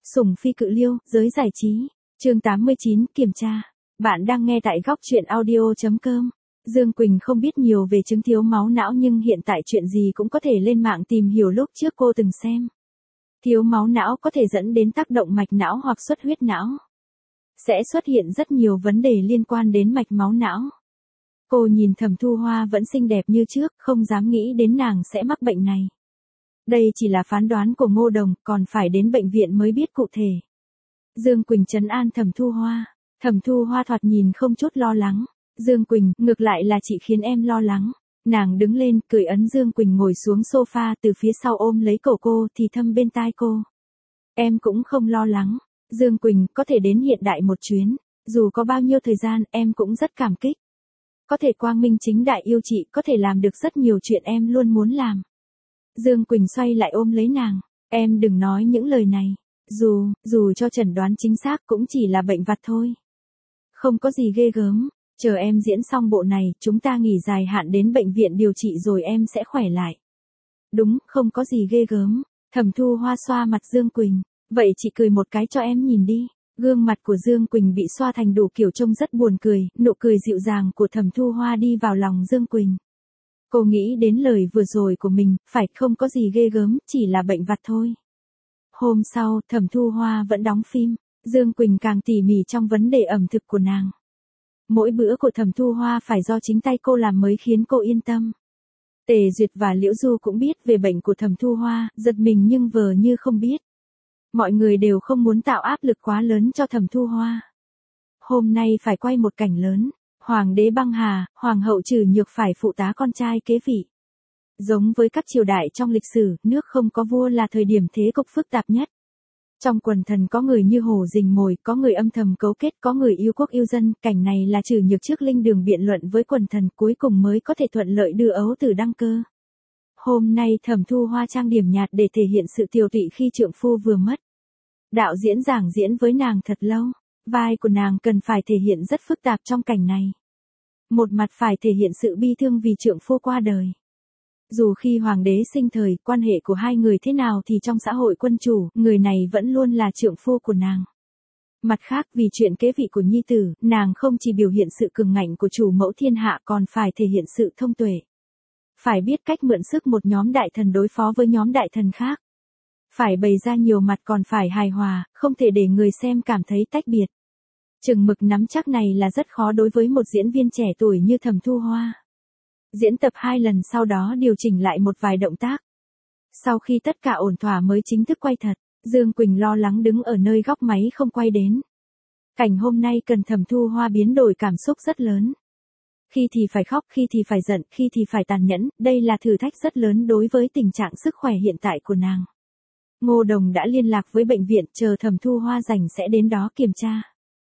Sủng phi cự liêu, giới giải trí. Chương 89, kiểm tra. Bạn đang nghe tại góc truyện audio.com. Dương Quỳnh không biết nhiều về chứng thiếu máu não nhưng hiện tại chuyện gì cũng có thể lên mạng tìm hiểu, lúc trước cô từng xem. Thiếu máu não có thể dẫn đến tác động mạch não hoặc xuất huyết não. Sẽ xuất hiện rất nhiều vấn đề liên quan đến mạch máu não. Cô nhìn Thẩm Thu Hoa vẫn xinh đẹp như trước, không dám nghĩ đến nàng sẽ mắc bệnh này. Đây chỉ là phán đoán của Ngô Đồng, còn phải đến bệnh viện mới biết cụ thể. Dương Quỳnh trấn an Thẩm Thu Hoa. Thẩm Thu Hoa thoạt nhìn không chút lo lắng. Dương Quỳnh, ngược lại là chị khiến em lo lắng. Nàng đứng lên, cười ấn Dương Quỳnh ngồi xuống sofa, từ phía sau ôm lấy cổ cô thì thầm bên tai cô. Em cũng không lo lắng. Dương Quỳnh, có thể đến hiện đại một chuyến. Dù có bao nhiêu thời gian, em cũng rất cảm kích. Có thể quang minh chính đại yêu chị, có thể làm được rất nhiều chuyện em luôn muốn làm. Dương Quỳnh xoay lại ôm lấy nàng. Em đừng nói những lời này. Dù cho chẩn đoán chính xác cũng chỉ là bệnh vặt thôi. Không có gì ghê gớm. Chờ em diễn xong bộ này, chúng ta nghỉ dài hạn đến bệnh viện điều trị rồi em sẽ khỏe lại. Đúng, không có gì ghê gớm. Thẩm Thu Hoa xoa mặt Dương Quỳnh. Vậy chị cười một cái cho em nhìn đi. Gương mặt của Dương Quỳnh bị xoa thành đủ kiểu trông rất buồn cười, nụ cười dịu dàng của Thẩm Thu Hoa đi vào lòng Dương Quỳnh. Cô nghĩ đến lời vừa rồi của mình, phải không có gì ghê gớm, chỉ là bệnh vặt thôi. Hôm sau, Thẩm Thu Hoa vẫn đóng phim, Dương Quỳnh càng tỉ mỉ trong vấn đề ẩm thực của nàng. Mỗi bữa của Thẩm Thu Hoa phải do chính tay cô làm mới khiến cô yên tâm. Tề Duyệt và Liễu Du cũng biết về bệnh của Thẩm Thu Hoa, giật mình nhưng vờ như không biết. Mọi người đều không muốn tạo áp lực quá lớn cho Thẩm Thu Hoa. Hôm nay phải quay một cảnh lớn. Hoàng đế băng hà, hoàng hậu Trử Nhược phải phụ tá con trai kế vị. Giống với các triều đại trong lịch sử, nước không có vua là thời điểm thế cục phức tạp nhất. Trong quần thần có người như hổ rình mồi, có người âm thầm cấu kết, có người yêu quốc yêu dân. Cảnh này là Trử Nhược trước linh đường biện luận với quần thần, cuối cùng mới có thể thuận lợi đưa ấu tử đăng cơ. Hôm nay Thẩm Thu Hoa trang điểm nhạt để thể hiện sự tiều tụy khi trượng phu vừa mất. Đạo diễn giảng diễn với nàng thật lâu. Vai của nàng cần phải thể hiện rất phức tạp trong cảnh này. Một mặt phải thể hiện sự bi thương vì trượng phu qua đời. Dù khi hoàng đế sinh thời, quan hệ của hai người thế nào thì trong xã hội quân chủ, người này vẫn luôn là trượng phu của nàng. Mặt khác, vì chuyện kế vị của nhi tử, nàng không chỉ biểu hiện sự cường ngạnh của chủ mẫu thiên hạ còn phải thể hiện sự thông tuệ. Phải biết cách mượn sức một nhóm đại thần đối phó với nhóm đại thần khác. Phải bày ra nhiều mặt còn phải hài hòa, không thể để người xem cảm thấy tách biệt. Chừng mực nắm chắc này là rất khó đối với một diễn viên trẻ tuổi như Thẩm Thu Hoa. Diễn tập 2 lần sau đó điều chỉnh lại một vài động tác. Sau khi tất cả ổn thỏa mới chính thức quay thật, Dương Quỳnh lo lắng đứng ở nơi góc máy không quay đến. Cảnh hôm nay cần Thẩm Thu Hoa biến đổi cảm xúc rất lớn. Khi thì phải khóc, khi thì phải giận, khi thì phải tàn nhẫn, đây là thử thách rất lớn đối với tình trạng sức khỏe hiện tại của nàng. Ngô Đồng đã liên lạc với bệnh viện, chờ Thẩm Thu Hoa rảnh sẽ đến đó kiểm tra.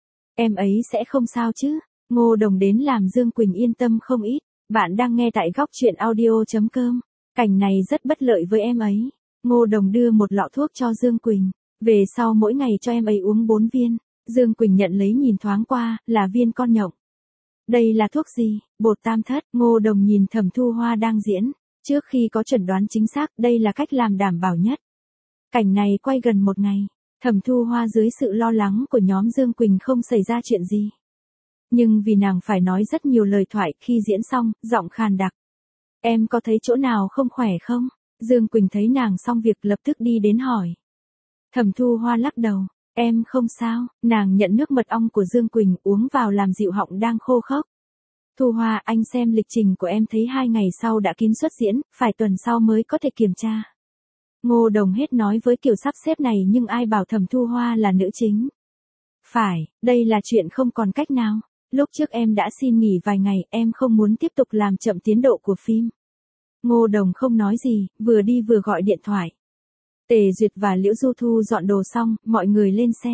Em ấy sẽ không sao chứ? Ngô Đồng đến làm Dương Quỳnh yên tâm không ít. Bạn đang nghe tại góc truyện audio.com. Cảnh này rất bất lợi với em ấy. Ngô Đồng đưa một lọ thuốc cho Dương Quỳnh. Về sau mỗi ngày cho em ấy uống 4 viên. Dương Quỳnh nhận lấy nhìn thoáng qua, là viên con nhộng. Đây là thuốc gì? Bột tam thất. Ngô Đồng nhìn Thẩm Thu Hoa đang diễn. Trước khi có chẩn đoán chính xác, đây là cách làm đảm bảo nhất. Cảnh này quay gần một ngày. Thẩm Thu Hoa dưới sự lo lắng của nhóm Dương Quỳnh không xảy ra chuyện gì. Nhưng vì nàng phải nói rất nhiều lời thoại, khi diễn xong, giọng khàn đặc. Em có thấy chỗ nào không khỏe không? Dương Quỳnh thấy nàng xong việc lập tức đi đến hỏi. Thẩm Thu Hoa lắc đầu. Em không sao. Nàng nhận nước mật ong của Dương Quỳnh uống vào làm dịu họng đang khô khốc. Thu Hoa, anh xem lịch trình của em thấy 2 ngày sau đã kín xuất diễn, phải tuần sau mới có thể kiểm tra. Ngô Đồng hết nói với kiểu sắp xếp này nhưng ai bảo Thẩm Thu Hoa là nữ chính. Phải, đây là chuyện không còn cách nào. Lúc trước em đã xin nghỉ vài ngày, em không muốn tiếp tục làm chậm tiến độ của phim. Ngô Đồng không nói gì, vừa đi vừa gọi điện thoại. Tề Duyệt và Liễu Du thu dọn đồ xong, mọi người lên xe.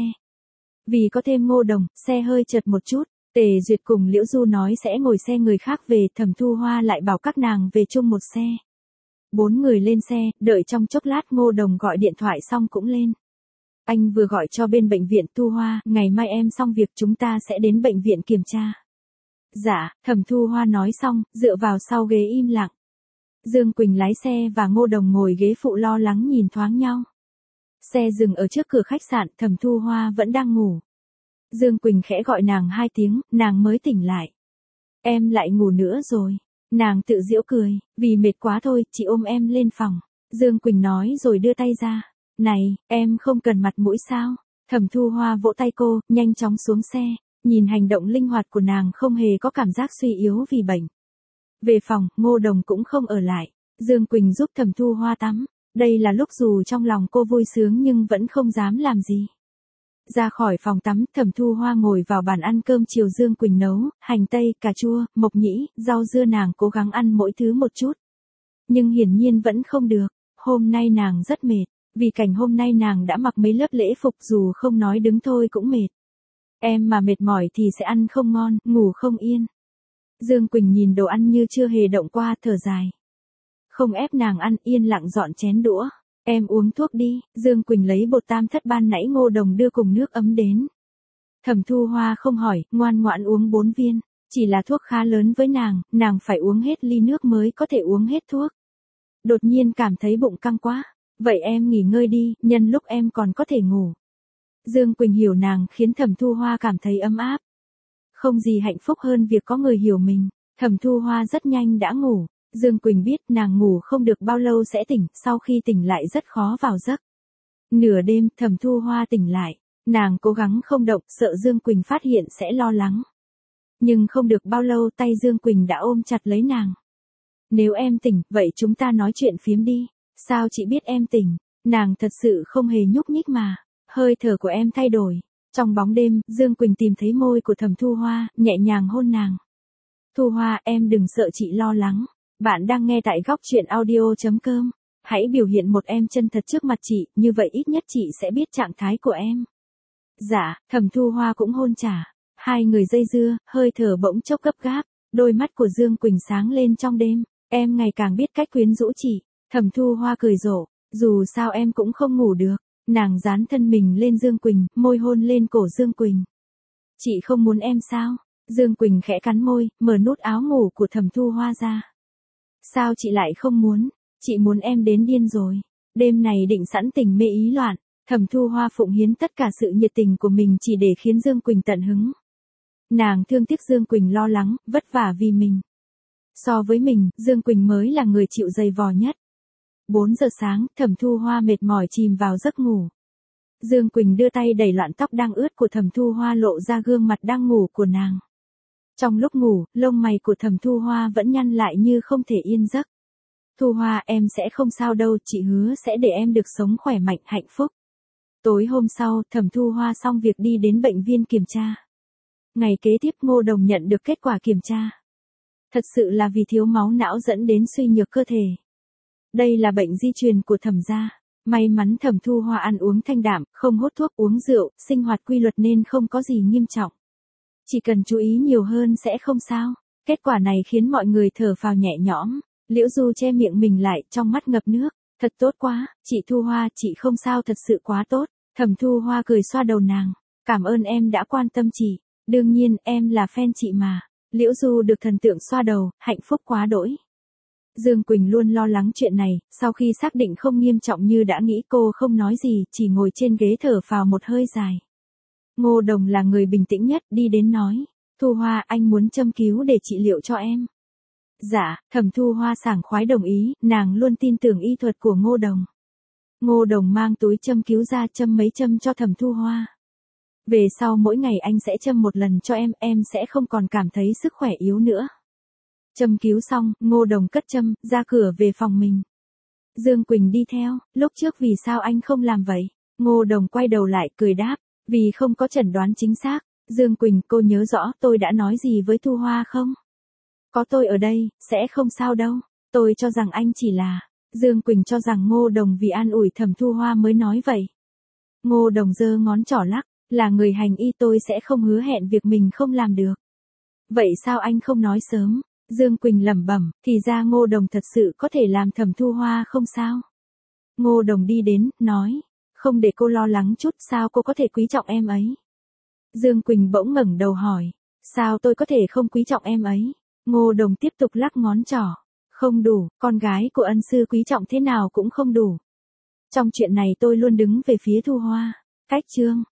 Vì có thêm Ngô Đồng, xe hơi chật một chút. Tề Duyệt cùng Liễu Du nói sẽ ngồi xe người khác về, Thẩm Thu Hoa lại bảo các nàng về chung một xe. 4 người lên xe, đợi trong chốc lát Ngô Đồng gọi điện thoại xong cũng lên. Anh vừa gọi cho bên bệnh viện. Thu Hoa, ngày mai em xong việc chúng ta sẽ đến bệnh viện kiểm tra. Dạ, Thẩm Thu Hoa nói xong, dựa vào sau ghế im lặng. Dương Quỳnh lái xe và Ngô Đồng ngồi ghế phụ lo lắng nhìn thoáng nhau. Xe dừng ở trước cửa khách sạn, Thẩm Thu Hoa vẫn đang ngủ. Dương Quỳnh khẽ gọi nàng 2 tiếng, nàng mới tỉnh lại. Em lại ngủ nữa rồi. Nàng tự giễu cười, vì mệt quá thôi, chị ôm em lên phòng. Dương Quỳnh nói rồi đưa tay ra. Này, em không cần mặt mũi sao? Thẩm Thu Hoa vỗ tay cô, nhanh chóng xuống xe. Nhìn hành động linh hoạt của nàng không hề có cảm giác suy yếu vì bệnh. Về phòng, Ngô Đồng cũng không ở lại. Dương Quỳnh giúp Thẩm Thu Hoa tắm. Đây là lúc dù trong lòng cô vui sướng nhưng vẫn không dám làm gì. Ra khỏi phòng tắm, Thẩm Thu Hoa ngồi vào bàn ăn cơm chiều Dương Quỳnh nấu, hành tây, cà chua, mộc nhĩ, rau dưa nàng cố gắng ăn mỗi thứ một chút. Nhưng hiển nhiên vẫn không được, hôm nay nàng rất mệt, vì cảnh hôm nay nàng đã mặc mấy lớp lễ phục dù không nói đứng thôi cũng mệt. Em mà mệt mỏi thì sẽ ăn không ngon, ngủ không yên. Dương Quỳnh nhìn đồ ăn như chưa hề động qua, thở dài. Không ép nàng ăn, yên lặng dọn chén đũa. Em uống thuốc đi, Dương Quỳnh lấy bột tam thất ban nãy Ngô Đồng đưa cùng nước ấm đến. Thẩm Thu Hoa không hỏi, ngoan ngoãn uống 4 viên, chỉ là thuốc khá lớn với nàng phải uống hết ly nước mới có thể uống hết thuốc. Đột nhiên cảm thấy bụng căng quá, vậy em nghỉ ngơi đi, nhân lúc em còn có thể ngủ. Dương Quỳnh hiểu nàng khiến Thẩm Thu Hoa cảm thấy ấm áp. Không gì hạnh phúc hơn việc có người hiểu mình, Thẩm Thu Hoa rất nhanh đã ngủ. Dương Quỳnh biết nàng ngủ không được bao lâu sẽ tỉnh, sau khi tỉnh lại rất khó vào giấc. Nửa đêm, Thẩm Thu Hoa tỉnh lại, nàng cố gắng không động, sợ Dương Quỳnh phát hiện sẽ lo lắng. Nhưng không được bao lâu tay Dương Quỳnh đã ôm chặt lấy nàng. Nếu em tỉnh, vậy chúng ta nói chuyện phiếm đi. Sao chị biết em tỉnh? Nàng thật sự không hề nhúc nhích mà. Hơi thở của em thay đổi. Trong bóng đêm, Dương Quỳnh tìm thấy môi của Thẩm Thu Hoa, nhẹ nhàng hôn nàng. Thu Hoa, em đừng sợ chị lo lắng. Bạn đang nghe tại góc truyện audio.com. Hãy biểu hiện một em chân thật trước mặt chị, như vậy ít nhất chị sẽ biết trạng thái của em. Dạ, Thẩm Thu Hoa cũng hôn trả. Hai người dây dưa, hơi thở bỗng chốc gấp gáp. Đôi mắt của Dương Quỳnh sáng lên trong đêm. Em ngày càng biết cách quyến rũ chị. Thẩm Thu Hoa cười rộ. Dù sao em cũng không ngủ được. Nàng dán thân mình lên Dương Quỳnh, môi hôn lên cổ Dương Quỳnh. Chị không muốn em sao? Dương Quỳnh khẽ cắn môi, mở nút áo ngủ của Thẩm Thu Hoa ra. Sao chị lại không muốn? Chị muốn em đến điên rồi. Đêm này định sẵn tình mê ý loạn. Thẩm Thu Hoa phụng hiến tất cả sự nhiệt tình của mình chỉ để khiến Dương Quỳnh tận hứng. Nàng thương tiếc Dương Quỳnh lo lắng, vất vả vì mình. So với mình, Dương Quỳnh mới là người chịu dày vò nhất. 4 giờ sáng, Thẩm Thu Hoa mệt mỏi chìm vào giấc ngủ. Dương Quỳnh đưa tay đẩy loạn tóc đang ướt của Thẩm Thu Hoa lộ ra gương mặt đang ngủ của nàng. Trong lúc ngủ, lông mày của Thẩm Thu Hoa vẫn nhăn lại như không thể yên giấc. Thu Hoa, em sẽ không sao đâu, chị hứa sẽ để em được sống khỏe mạnh, hạnh phúc. Tối hôm sau, Thẩm Thu Hoa xong việc đi đến bệnh viện kiểm tra. Ngày kế tiếp Ngô Đồng nhận được kết quả kiểm tra. Thật sự là vì thiếu máu não dẫn đến suy nhược cơ thể. Đây là bệnh di truyền của Thẩm gia. May mắn Thẩm Thu Hoa ăn uống thanh đạm, không hút thuốc uống rượu, sinh hoạt quy luật nên không có gì nghiêm trọng. Chỉ cần chú ý nhiều hơn sẽ không sao. Kết quả này khiến mọi người thở phào nhẹ nhõm. Liễu Du che miệng mình lại, trong mắt ngập nước. Thật tốt quá, chị Thu Hoa, chị không sao, thật sự quá tốt. Thẩm Thu Hoa cười xoa đầu nàng. Cảm ơn em đã quan tâm chị. Đương nhiên, em là fan chị mà. Liễu Du được thần tượng xoa đầu, hạnh phúc quá đỗi. Dương Quỳnh luôn lo lắng chuyện này, sau khi xác định không nghiêm trọng như đã nghĩ cô không nói gì, chỉ ngồi trên ghế thở phào một hơi dài. Ngô Đồng là người bình tĩnh nhất, đi đến nói. Thu Hoa, anh muốn châm cứu để trị liệu cho em. Dạ, Thẩm Thu Hoa sảng khoái đồng ý, nàng luôn tin tưởng y thuật của Ngô Đồng. Ngô Đồng mang túi châm cứu ra châm mấy châm cho Thẩm Thu Hoa. Về sau mỗi ngày anh sẽ châm một lần cho em sẽ không còn cảm thấy sức khỏe yếu nữa. Châm cứu xong, Ngô Đồng cất châm, ra cửa về phòng mình. Dương Quỳnh đi theo, lúc trước vì sao anh không làm vậy? Ngô Đồng quay đầu lại, cười đáp, vì không có chẩn đoán chính xác. Dương Quỳnh, cô nhớ rõ tôi đã nói gì với Thu Hoa không? Có tôi ở đây, sẽ không sao đâu. Tôi cho rằng anh chỉ là... Dương Quỳnh cho rằng Ngô Đồng vì an ủi Thẩm Thu Hoa mới nói vậy. Ngô Đồng giơ ngón trỏ lắc, là người hành y tôi sẽ không hứa hẹn việc mình không làm được. Vậy sao anh không nói sớm? Dương Quỳnh lẩm bẩm, thì ra Ngô Đồng thật sự có thể làm Thẩm Thu Hoa không sao. Ngô Đồng đi đến, nói, không để cô lo lắng chút, sao cô có thể quý trọng em ấy? Dương Quỳnh bỗng ngẩng đầu hỏi, sao tôi có thể không quý trọng em ấy? Ngô Đồng tiếp tục lắc ngón trỏ, không đủ, con gái của ân sư quý trọng thế nào cũng không đủ. Trong chuyện này tôi luôn đứng về phía Thu Hoa. Cách chương